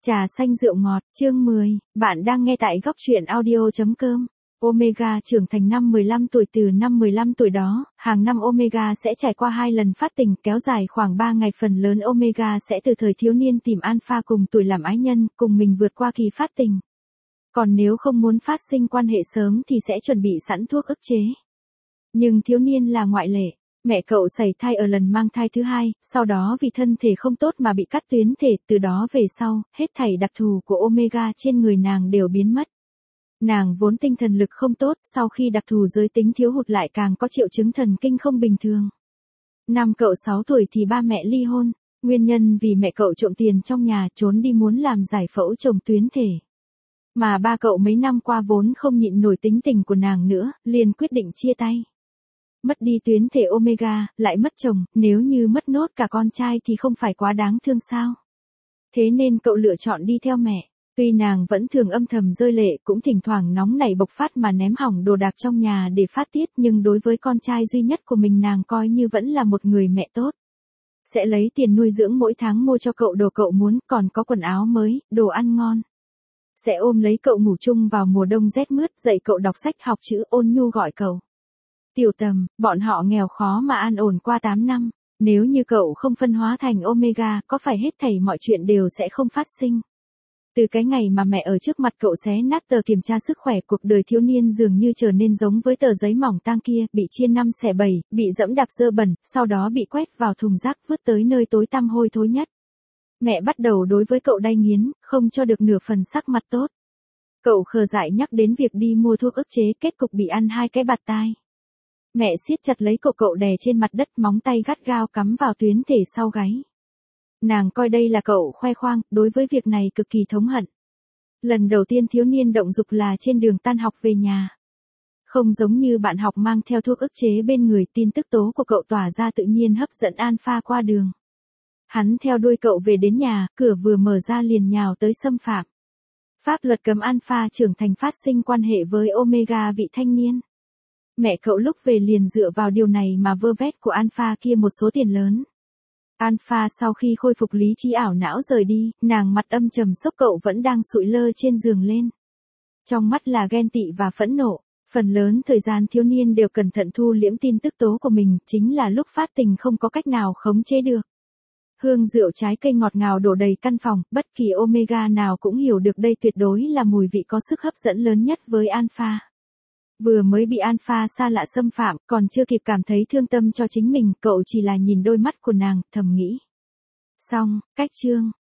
Trà xanh rượu ngọt, chương 10, bạn đang nghe tại góc truyện audio.com. Omega trưởng thành năm 15 tuổi. Từ năm 15 tuổi đó, hàng năm Omega sẽ trải qua 2 lần phát tình kéo dài khoảng 3 ngày. Phần lớn Omega sẽ từ thời thiếu niên tìm Alpha cùng tuổi làm ái nhân, cùng mình vượt qua kỳ phát tình. Còn nếu không muốn phát sinh quan hệ sớm thì sẽ chuẩn bị sẵn thuốc ức chế. Nhưng thiếu niên là ngoại lệ. Mẹ cậu sảy thai ở lần mang thai thứ 2, sau đó vì thân thể không tốt mà bị cắt tuyến thể, từ đó về sau, hết thảy đặc thù của Omega trên người nàng đều biến mất. Nàng vốn tinh thần lực không tốt, sau khi đặc thù giới tính thiếu hụt lại càng có triệu chứng thần kinh không bình thường. Năm cậu 6 tuổi thì ba mẹ ly hôn, nguyên nhân vì mẹ cậu trộm tiền trong nhà trốn đi muốn làm giải phẫu trồng tuyến thể. Mà ba cậu mấy năm qua vốn không nhịn nổi tính tình của nàng nữa, liền quyết định chia tay. Mất đi tuyến thể Omega, lại mất chồng, nếu như mất nốt cả con trai thì không phải quá đáng thương sao? Thế nên cậu lựa chọn đi theo mẹ. Tuy nàng vẫn thường âm thầm rơi lệ, cũng thỉnh thoảng nóng nảy bộc phát mà ném hỏng đồ đạc trong nhà để phát tiết, nhưng đối với con trai duy nhất của mình nàng coi như vẫn là một người mẹ tốt. Sẽ lấy tiền nuôi dưỡng mỗi tháng mua cho cậu đồ cậu muốn, còn có quần áo mới, đồ ăn ngon. Sẽ ôm lấy cậu ngủ chung vào mùa đông rét mướt, dạy cậu đọc sách học chữ, ôn nhu gọi cậu Tiểu Tầm. Bọn họ nghèo khó mà an ổn qua 8 năm. Nếu như cậu không phân hóa thành Omega, có phải hết thảy mọi chuyện đều sẽ không phát sinh. Từ cái ngày mà mẹ ở trước mặt cậu xé nát tờ kiểm tra sức khỏe, cuộc đời thiếu niên dường như trở nên giống với tờ giấy mỏng tang kia, bị chia 5 xẻ 7, bị dẫm đạp dơ bẩn, sau đó bị quét vào thùng rác vứt tới nơi tối tăm hôi thối nhất. Mẹ bắt đầu đối với cậu đay nghiến, không cho được nửa phần sắc mặt tốt. Cậu khờ dại nhắc đến việc đi mua thuốc ức chế, kết cục bị ăn 2 cái bạt tai. Mẹ siết chặt lấy cậu đè trên mặt đất, móng tay gắt gao cắm vào tuyến thể sau gáy. Nàng coi đây là cậu khoe khoang, đối với việc này cực kỳ thống hận. Lần đầu tiên thiếu niên động dục là trên đường tan học về nhà. Không giống như bạn học mang theo thuốc ức chế bên người, tin tức tố của cậu tỏa ra tự nhiên hấp dẫn Alpha qua đường. Hắn theo đuôi cậu về đến nhà, cửa vừa mở ra liền nhào tới xâm phạm. Pháp luật cấm Alpha trưởng thành phát sinh quan hệ với Omega vị thanh niên. Mẹ cậu lúc về liền dựa vào điều này mà vơ vét của Alpha kia một số tiền lớn. Alpha sau khi khôi phục lý trí ảo não rời đi, nàng mặt âm trầm xốc cậu vẫn đang sụi lơ trên giường lên. Trong mắt là ghen tị và phẫn nộ. Phần lớn thời gian thiếu niên đều cẩn thận thu liễm tin tức tố của mình, chính là lúc phát tình không có cách nào khống chế được. Hương rượu trái cây ngọt ngào đổ đầy căn phòng, bất kỳ Omega nào cũng hiểu được đây tuyệt đối là mùi vị có sức hấp dẫn lớn nhất với Alpha. Vừa mới bị Alpha xa lạ xâm phạm, còn chưa kịp cảm thấy thương tâm cho chính mình, cậu chỉ là nhìn đôi mắt của nàng, thầm nghĩ. Xong, cách chương.